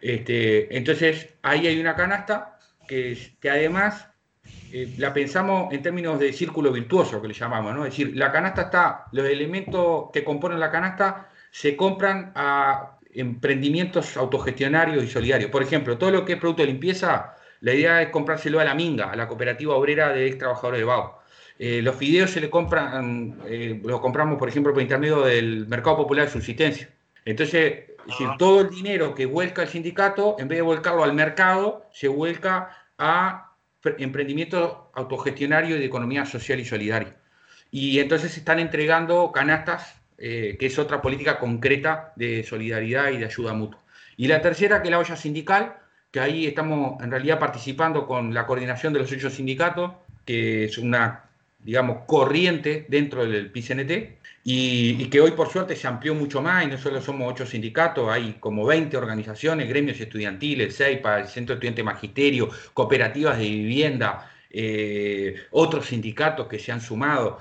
Este, entonces, ahí hay una canasta que, que además eh, la pensamos en términos de círculo virtuoso, que le llamamos, ¿no? Es decir, la canasta está, los elementos que componen la canasta se compran a emprendimientos autogestionarios y solidarios. Por ejemplo, todo lo que es producto de limpieza, la idea es comprárselo a la Minga, a la cooperativa obrera de ex trabajadores de Vago. Eh, los fideos se le compran, eh, los compramos, por ejemplo, por intermedio del Mercado Popular de Subsistencia. Entonces, es decir, todo el dinero que vuelca el sindicato, en vez de volcarlo al mercado, se vuelca a emprendimientos autogestionarios y de economía social y solidaria. Y entonces se están entregando canastas, eh, que es otra política concreta de solidaridad y de ayuda mutua. Y la tercera, que es la olla sindical, que ahí estamos en realidad participando con la coordinación de los ocho sindicatos, que es una, digamos, corriente dentro del P I C N T, y, y que hoy por suerte se amplió mucho más, y no solo somos ocho sindicatos, hay como veinte organizaciones, gremios estudiantiles, CEIPA, el Centro Estudiante Magisterio, cooperativas de vivienda, eh, otros sindicatos que se han sumado,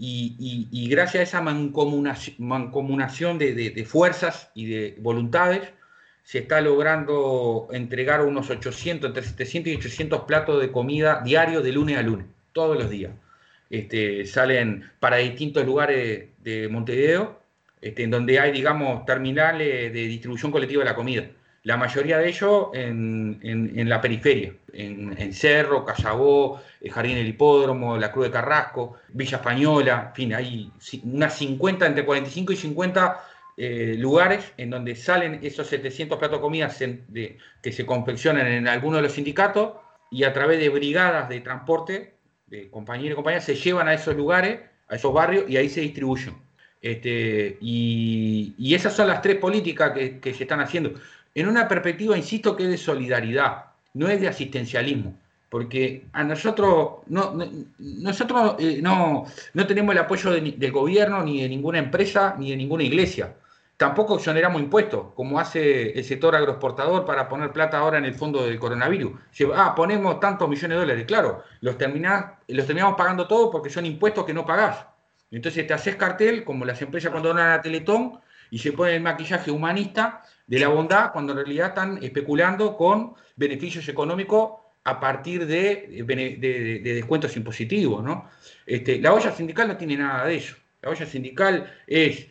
y, y, y gracias a esa mancomunación, mancomunación de, de, de fuerzas y de voluntades, se está logrando entregar unos ochocientos, entre setecientos y ochocientos platos de comida diarios de lunes a lunes, todos los días. Este, salen para distintos lugares de Montevideo, este, en donde hay, digamos, terminales de distribución colectiva de la comida. La mayoría de ellos en, en, en la periferia, en, en Cerro, Callabó, Jardín del Hipódromo, La Cruz de Carrasco, Villa Española, en fin, hay unas cincuenta, entre cuarenta y cinco y cincuenta eh, lugares en donde salen esos setecientos platos de comida en, de, que se confeccionan en algunos de los sindicatos y a través de brigadas de transporte de compañeros y compañeras se llevan a esos lugares, a esos barrios, y ahí se distribuyen. Este, y, y esas son las tres políticas que, que se están haciendo. En una perspectiva, insisto, que es de solidaridad, no es de asistencialismo, porque a nosotros no, no, nosotros, eh, no, no tenemos el apoyo de, del gobierno, ni de ninguna empresa, ni de ninguna iglesia. Tampoco exoneramos impuestos, como hace el sector agroexportador para poner plata ahora en el fondo del coronavirus. Ah, ponemos tantos millones de dólares. Claro, los, terminás, los terminamos pagando todos porque son impuestos que no pagás. Entonces te haces cartel, como las empresas cuando donan a Teletón, y se pone el maquillaje humanista de la bondad, cuando en realidad están especulando con beneficios económicos a partir de, de, de, de descuentos impositivos, ¿no? Este, la olla sindical no tiene nada de eso. La olla sindical es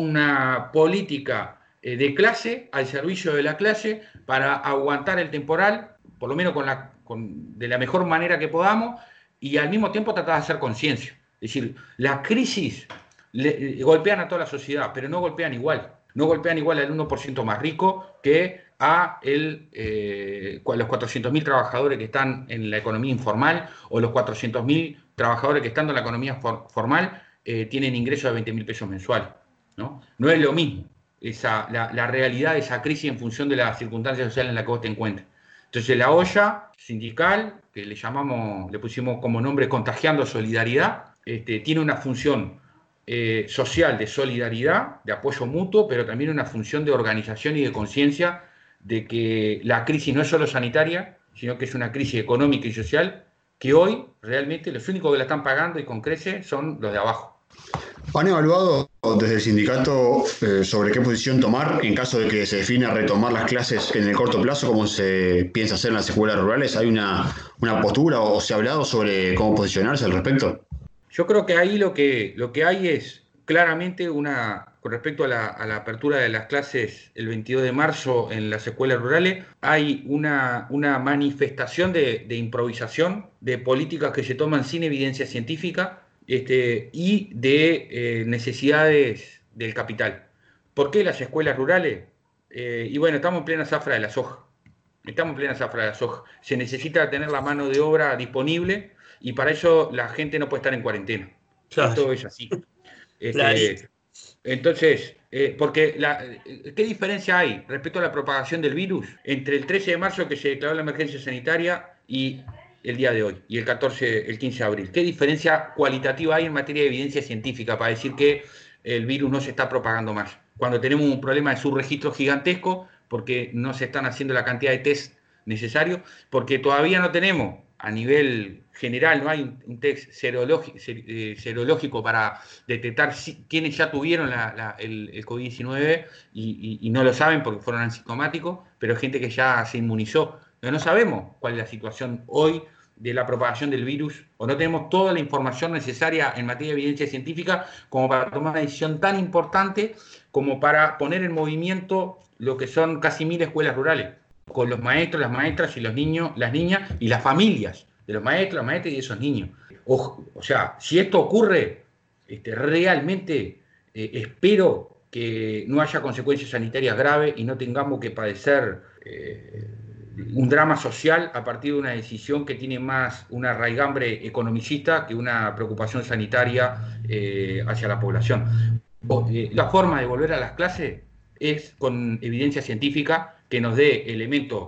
una política eh, de clase, al servicio de la clase, para aguantar el temporal, por lo menos con la, con, de la mejor manera que podamos, y al mismo tiempo tratar de hacer conciencia. Es decir, las crisis le, le, golpean a toda la sociedad, pero no golpean igual. No golpean igual al uno por ciento más rico que a el, eh, los cuatrocientos mil trabajadores que están en la economía informal, o los cuatrocientos mil trabajadores que estando en la economía for, formal eh, tienen ingresos de veinte mil pesos mensuales. ¿No? No es lo mismo esa, la, la realidad de esa crisis en función de las circunstancias sociales en las que vos te encuentres. Entonces la olla sindical, que le llamamos, le pusimos como nombre Contagiando Solidaridad, este, tiene una función eh, social de solidaridad, de apoyo mutuo, pero también una función de organización y de conciencia de que la crisis no es solo sanitaria, sino que es una crisis económica y social, que hoy realmente los únicos que la están pagando y con crece son los de abajo. ¿Han evaluado desde el sindicato eh, sobre qué posición tomar en caso de que se defina retomar las clases en el corto plazo, como se piensa hacer en las escuelas rurales? ¿Hay una, una postura o se ha hablado sobre cómo posicionarse al respecto? Yo creo que ahí lo que, lo que hay es claramente una, con respecto a la, a la apertura de las clases el veintidós de marzo en las escuelas rurales, hay una, una manifestación de, de improvisación, de políticas que se toman sin evidencia científica, Este, y de eh, necesidades del capital. ¿Por qué las escuelas rurales? Eh, y bueno, estamos en plena zafra de la soja. Estamos en plena zafra de la soja. Se necesita tener la mano de obra disponible y para eso la gente no puede estar en cuarentena. Claro. Esto es así. Este, entonces, eh, porque la, ¿qué diferencia hay respecto a la propagación del virus entre el trece de marzo que se declaró la emergencia sanitaria y el día de hoy, y el catorce, el quince de abril? ¿Qué diferencia cualitativa hay en materia de evidencia científica para decir que el virus no se está propagando más? Cuando tenemos un problema de subregistro gigantesco, porque no se están haciendo la cantidad de test necesarios, porque todavía no tenemos, a nivel general, no hay un test serológico, serológico para detectar si, quiénes ya tuvieron la, la, el, el COVID diecinueve y, y, y no lo saben porque fueron asintomáticos, pero gente que ya se inmunizó. Pero no sabemos cuál es la situación hoy de la propagación del virus, o no tenemos toda la información necesaria en materia de evidencia científica como para tomar una decisión tan importante como para poner en movimiento lo que son casi mil escuelas rurales, con los maestros, las maestras y los niños, las niñas y las familias de los maestros, las maestras y de esos niños. O, o sea, si esto ocurre, este, realmente eh, espero que no haya consecuencias sanitarias graves y no tengamos que padecer eh, un drama social a partir de una decisión que tiene más una raigambre economicista que una preocupación sanitaria eh, hacia la población. La forma de volver a las clases es con evidencia científica que nos dé elementos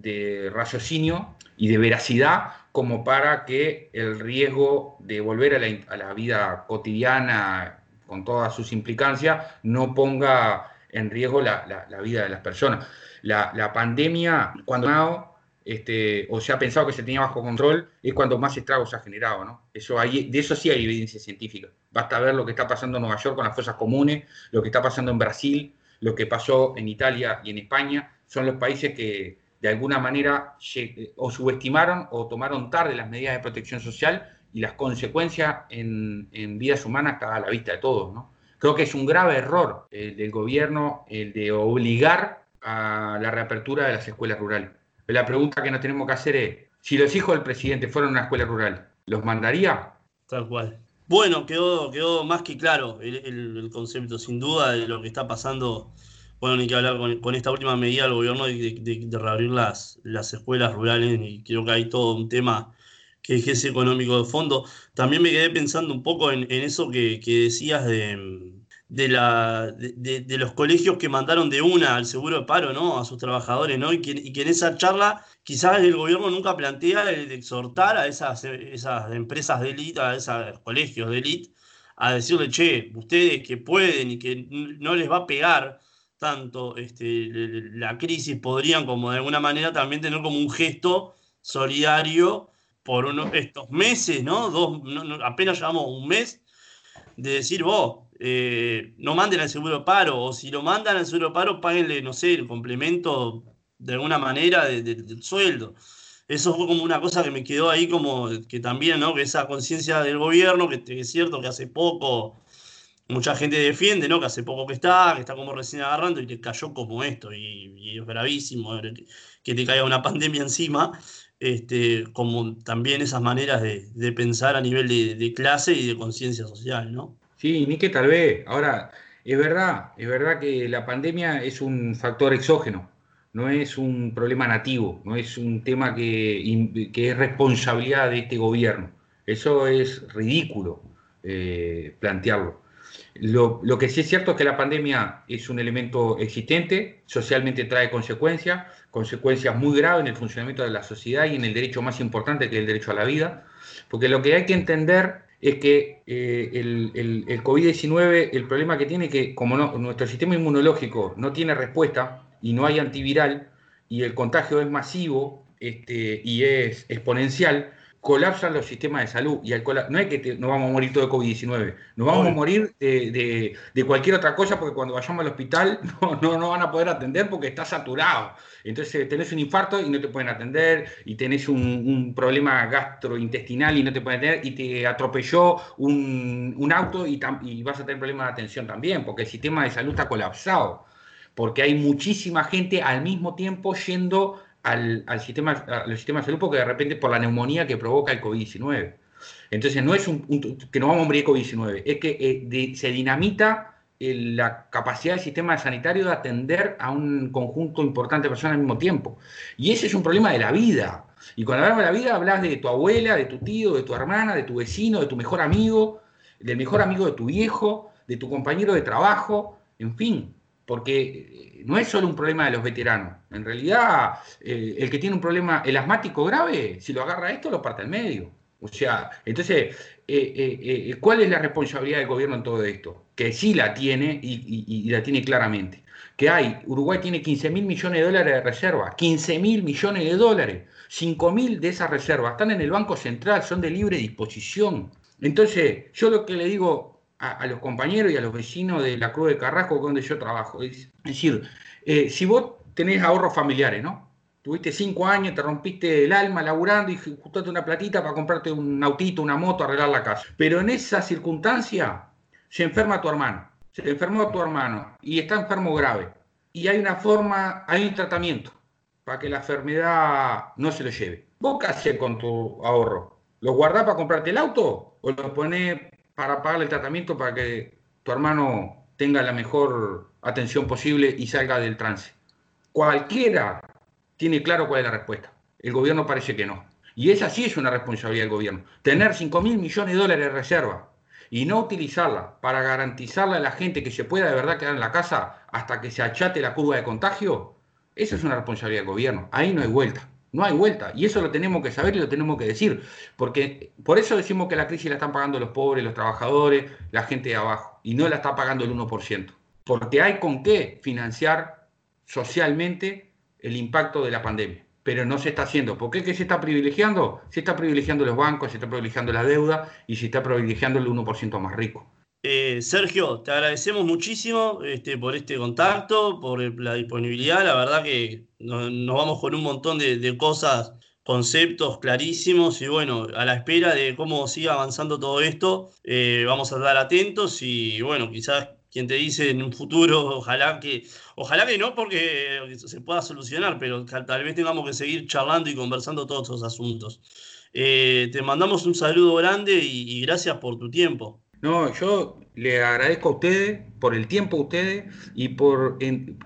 de raciocinio y de veracidad como para que el riesgo de volver a la, a la vida cotidiana con todas sus implicancias no ponga en riesgo la, la, la vida de las personas. La, la pandemia, cuando este, o se ha pensado que se tenía bajo control, es cuando más estragos se ha generado, ¿no? Eso hay, de eso sí hay evidencia científica. Basta ver lo que está pasando en Nueva York con las fosas comunes, lo que está pasando en Brasil, lo que pasó en Italia y en España. Son los países que de alguna manera o subestimaron o tomaron tarde las medidas de protección social y las consecuencias en, en vidas humanas están a la vista de todos, ¿no? Creo que es un grave error el del gobierno el de obligar a la reapertura de las escuelas rurales. Pero la pregunta que nos tenemos que hacer es, si los hijos del presidente fueran a una escuela rural, ¿los mandaría? Tal cual. Bueno, quedó, quedó más que claro el, el, el concepto, sin duda, de lo que está pasando. Bueno, ni que hablar con, con esta última medida del gobierno de, de, de reabrir las, las escuelas rurales, y creo que hay todo un tema que es económico de fondo. También me quedé pensando un poco en, en eso que, que decías de, de, la, de, de los colegios que mandaron de una al seguro de paro, ¿no? A sus trabajadores, ¿no? Y que, y que en esa charla quizás el gobierno nunca plantea el de exhortar a esas, esas empresas de élite, a esos colegios de élite, a decirle, che, ustedes que pueden y que no les va a pegar tanto este, la crisis, podrían como de alguna manera también tener como un gesto solidario por uno, estos meses, ¿no? Dos, no, no, apenas llevamos un mes de decir, vos, eh, no manden al seguro de paro, o si lo mandan al seguro de paro, páguenle, no sé, el complemento de alguna manera de, de, del sueldo. Eso fue como una cosa que me quedó ahí como que también, ¿no? Que esa conciencia del gobierno, que, que es cierto que hace poco mucha gente defiende, ¿no? Que hace poco que está, que está como recién agarrando y le cayó como esto, y, y es bravísimo que te caiga una pandemia encima, este, como también esas maneras de, de pensar a nivel de, de clase y de conciencia social, ¿no? Sí, ni que tal vez. Ahora, es verdad, es verdad que la pandemia es un factor exógeno, no es un problema nativo, no es un tema que, que es responsabilidad de este gobierno. Eso es ridículo eh, plantearlo. Lo, lo que sí es cierto es que la pandemia es un elemento existente, socialmente trae consecuencias, consecuencias muy graves en el funcionamiento de la sociedad y en el derecho más importante, que es el derecho a la vida, porque lo que hay que entender es que eh, el, el, el COVID diecinueve, el problema que tiene es que como no, nuestro sistema inmunológico no tiene respuesta y no hay antiviral y el contagio es masivo este, y es exponencial, colapsan los sistemas de salud. Y al no es que te, nos vamos a morir todo de COVID diecinueve, nos vamos Obvio. a morir de, de, de cualquier otra cosa, porque cuando vayamos al hospital no, no, no van a poder atender porque está saturado. Entonces tenés un infarto y no te pueden atender, y tenés un, un problema gastrointestinal y no te pueden atender, y te atropelló un, un auto y, tam, y vas a tener problemas de atención también, porque el sistema de salud está colapsado, porque hay muchísima gente al mismo tiempo yendo al, al, sistema, al sistema de salud, porque de repente por la neumonía que provoca el COVID diecinueve. Entonces no es un, un, que nos vamos a morir de COVID diecinueve, es que eh, de, se dinamita la capacidad del sistema sanitario de atender a un conjunto importante de personas al mismo tiempo. Y ese es un problema de la vida. Y cuando hablamos de la vida, hablas de tu abuela, de tu tío, de tu hermana, de tu vecino, de tu mejor amigo, del mejor amigo de tu viejo, de tu compañero de trabajo, en fin. Porque no es solo un problema de los veteranos. En realidad, eh, el que tiene un problema, el asmático grave, si lo agarra esto, lo parte al medio. O sea, entonces, eh, eh, eh, ¿cuál es la responsabilidad del gobierno en todo esto? Que sí la tiene y, y, y la tiene claramente. Que hay, Uruguay tiene quince mil millones de dólares de reserva, quince mil millones de dólares, cinco mil de esas reservas están en el Banco Central, son de libre disposición. Entonces, yo lo que le digo a, a los compañeros y a los vecinos de la Cruz de Carrasco, donde yo trabajo, es, es decir, eh, si vos tenés ahorros familiares, ¿no? Tuviste cinco años, te rompiste el alma laburando y justaste una platita para comprarte un autito, una moto, arreglar la casa. Pero en esa circunstancia se enferma tu hermano, se enfermó tu hermano y está enfermo grave. Y hay una forma, hay un tratamiento para que la enfermedad no se lo lleve. ¿Vos qué hacés con tu ahorro? ¿Lo guardás para comprarte el auto o lo ponés para pagar el tratamiento para que tu hermano tenga la mejor atención posible y salga del trance? Cualquiera tiene claro cuál es la respuesta. El gobierno parece que no. Y esa sí es una responsabilidad del gobierno. Tener cinco mil millones de dólares de reserva y no utilizarla para garantizarle a la gente que se pueda de verdad quedar en la casa hasta que se achate la curva de contagio, esa es una responsabilidad del gobierno. Ahí no hay vuelta. No hay vuelta. Y eso lo tenemos que saber y lo tenemos que decir. Porque por eso decimos que la crisis la están pagando los pobres, los trabajadores, la gente de abajo. Y no la está pagando el uno por ciento. Porque hay con qué financiar socialmente el impacto de la pandemia, pero no se está haciendo. ¿Por qué? ¿Qué se está privilegiando? Se está privilegiando los bancos, se está privilegiando la deuda y se está privilegiando el uno por ciento más rico. Eh, Sergio, te agradecemos muchísimo este, por este contacto, por el, la disponibilidad. La verdad que nos, nos vamos con un montón de, de cosas, conceptos clarísimos y bueno, a la espera de cómo siga avanzando todo esto, eh, vamos a estar atentos y bueno, quizás quien te dice en un futuro, ojalá que, ojalá que no porque se pueda solucionar, pero tal vez tengamos que seguir charlando y conversando todos estos asuntos. Eh, te mandamos un saludo grande y, y gracias por tu tiempo. No, yo le agradezco a ustedes por el tiempo a ustedes y por en,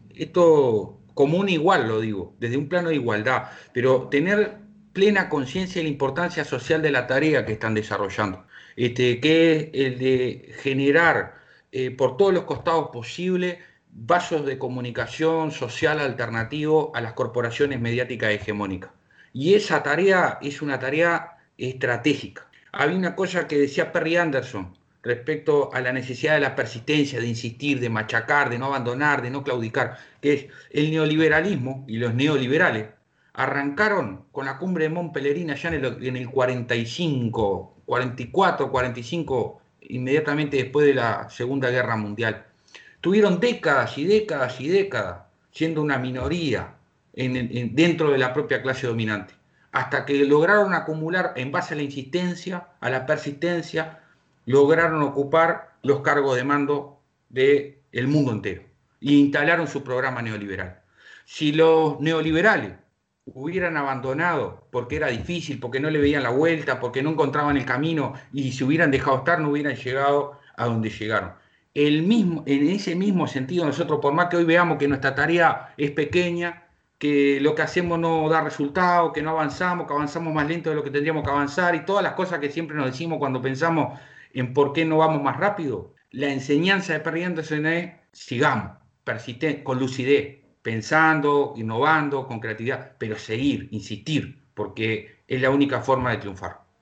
esto común igual, lo digo, desde un plano de igualdad, pero tener plena conciencia de la importancia social de la tarea que están desarrollando, este, que es el de generar eh, por todos los costados posibles vasos de comunicación social alternativo a las corporaciones mediáticas hegemónicas. Y esa tarea es una tarea estratégica. Había una cosa que decía Perry Anderson respecto a la necesidad de la persistencia, de insistir, de machacar, de no abandonar, de no claudicar, que es el neoliberalismo y los neoliberales arrancaron con la cumbre de Mont Pelerin allá en el, en el cuarenta y cinco, cuarenta y cuatro, cuarenta y cinco, inmediatamente después de la Segunda Guerra Mundial. Tuvieron décadas y décadas y décadas siendo una minoría en, en, dentro de la propia clase dominante, hasta que lograron acumular, en base a la insistencia, a la persistencia, lograron ocupar los cargos de mando del mundo entero e instalaron su programa neoliberal. Si los neoliberales hubieran abandonado porque era difícil, porque no le veían la vuelta, porque no encontraban el camino y se hubieran dejado estar, no hubieran llegado a donde llegaron. El mismo, en ese mismo sentido, nosotros, por más que hoy veamos que nuestra tarea es pequeña, que lo que hacemos no da resultado, que no avanzamos, que avanzamos más lento de lo que tendríamos que avanzar y todas las cosas que siempre nos decimos cuando pensamos en por qué no vamos más rápido, la enseñanza de Perry Anderson es sigamos, persisten, con lucidez, pensando, innovando, con creatividad, pero seguir, insistir, porque es la única forma de triunfar.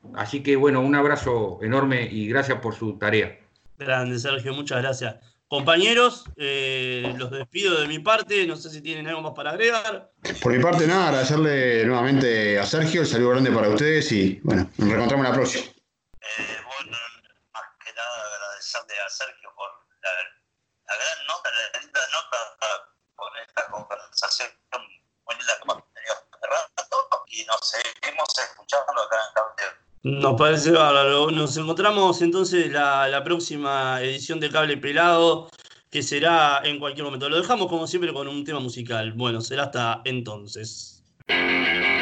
Así que bueno, un abrazo enorme y gracias por su tarea. Grande, Sergio, muchas gracias. Compañeros, eh, los despido de mi parte, no sé si tienen algo más para agregar. Por mi parte, nada, agradecerle nuevamente a Sergio, el saludo grande para ustedes y bueno, nos reencontramos la próxima. Eh, bueno, más que nada agradecerle a Sergio por la, la gran nota, la linda nota con esta conversación muy linda que hemos tenido hace rato y nos seguimos escuchando acá en Cable. Nos parece bárbaro. Nos encontramos entonces la, la próxima edición de Cable Pelado, que será en cualquier momento. Lo dejamos como siempre con un tema musical. Bueno, será hasta entonces.